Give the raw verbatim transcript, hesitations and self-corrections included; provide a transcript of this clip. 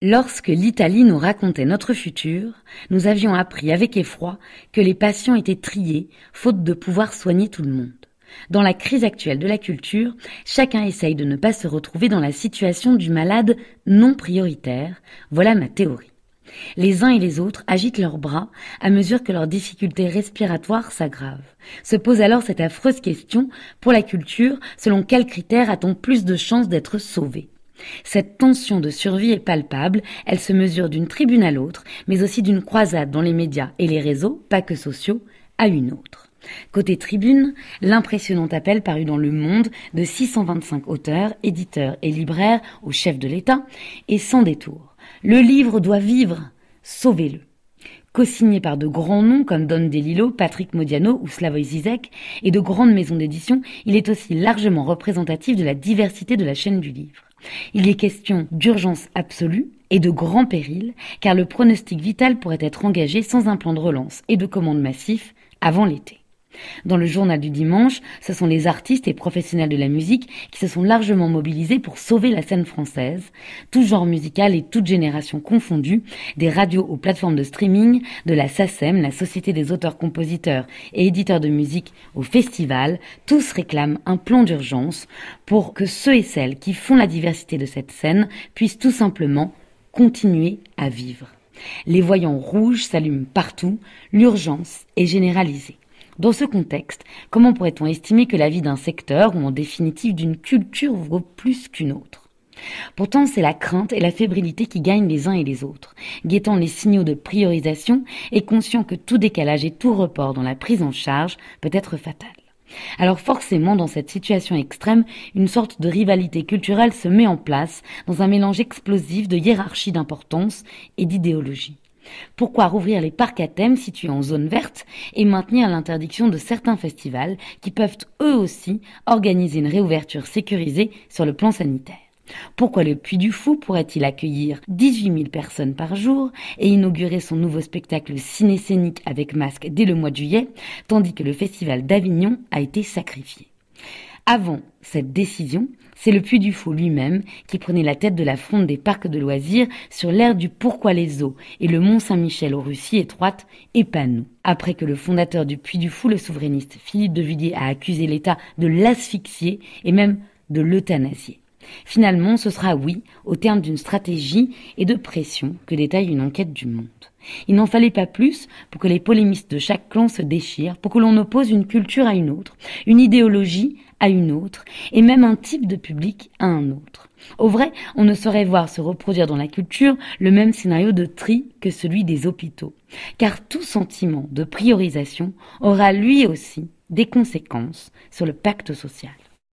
Lorsque l'Italie nous racontait notre futur, nous avions appris avec effroi que les patients étaient triés, faute de pouvoir soigner tout le monde. Dans la crise actuelle de la culture, chacun essaye de ne pas se retrouver dans la situation du malade non prioritaire. Voilà ma théorie. Les uns et les autres agitent leurs bras à mesure que leurs difficultés respiratoires s'aggravent. Se pose alors cette affreuse question, pour la culture, selon quels critères a-t-on plus de chances d'être sauvé ? Cette tension de survie est palpable, elle se mesure d'une tribune à l'autre, mais aussi d'une croisade dans les médias et les réseaux, pas que sociaux, à une autre. Côté tribune, l'impressionnant appel paru dans Le Monde de six cent vingt-cinq auteurs, éditeurs et libraires au chef de l'État est sans détour. Le livre doit vivre, sauvez-le. Co-signé par de grands noms comme Don DeLillo, Patrick Modiano ou Slavoj Žižek et de grandes maisons d'édition, il est aussi largement représentatif de la diversité de la chaîne du livre. Il y est question d'urgence absolue et de grand péril, car le pronostic vital pourrait être engagé sans un plan de relance et de commande massif avant l'été. Dans le journal du dimanche, ce sont les artistes et professionnels de la musique qui se sont largement mobilisés pour sauver la scène française, tout genre musical et toute génération confondue, des radios aux plateformes de streaming, de la SACEM, la Société des auteurs-compositeurs et éditeurs de musique, au festival, tous réclament un plan d'urgence pour que ceux et celles qui font la diversité de cette scène puissent tout simplement continuer à vivre. Les voyants rouges s'allument partout, l'urgence est généralisée. Dans ce contexte, comment pourrait-on estimer que la vie d'un secteur, ou en définitive d'une culture, vaut plus qu'une autre ? Pourtant, c'est la crainte et la fébrilité qui gagnent les uns et les autres, guettant les signaux de priorisation et conscient que tout décalage et tout report dans la prise en charge peut être fatal. Alors forcément, dans cette situation extrême, une sorte de rivalité culturelle se met en place dans un mélange explosif de hiérarchie d'importance et d'idéologie. Pourquoi rouvrir les parcs à thème situés en zone verte et maintenir l'interdiction de certains festivals qui peuvent eux aussi organiser une réouverture sécurisée sur le plan sanitaire ? Pourquoi le Puy du Fou pourrait-il accueillir dix-huit mille personnes par jour et inaugurer son nouveau spectacle ciné-scénique avec masque dès le mois de juillet, tandis que le festival d'Avignon a été sacrifié ? Avant cette décision, c'est le Puy du Fou lui-même qui prenait la tête de la fronde des parcs de loisirs sur l'aire du Pourquoi les eaux et le Mont-Saint-Michel aux rues si étroites et pas nous. Après que le fondateur du Puy du Fou, le souverainiste Philippe de Villiers, a accusé l'État de l'asphyxier et même de l'euthanasier. Finalement, ce sera oui, au terme d'une stratégie et de pression, que détaille une enquête du Monde. Il n'en fallait pas plus pour que les polémistes de chaque clan se déchirent, pour que l'on oppose une culture à une autre, une idéologie à une autre, et même un type de public à un autre. Au vrai, on ne saurait voir se reproduire dans la culture le même scénario de tri que celui des hôpitaux, car tout sentiment de priorisation aura lui aussi des conséquences sur le pacte social.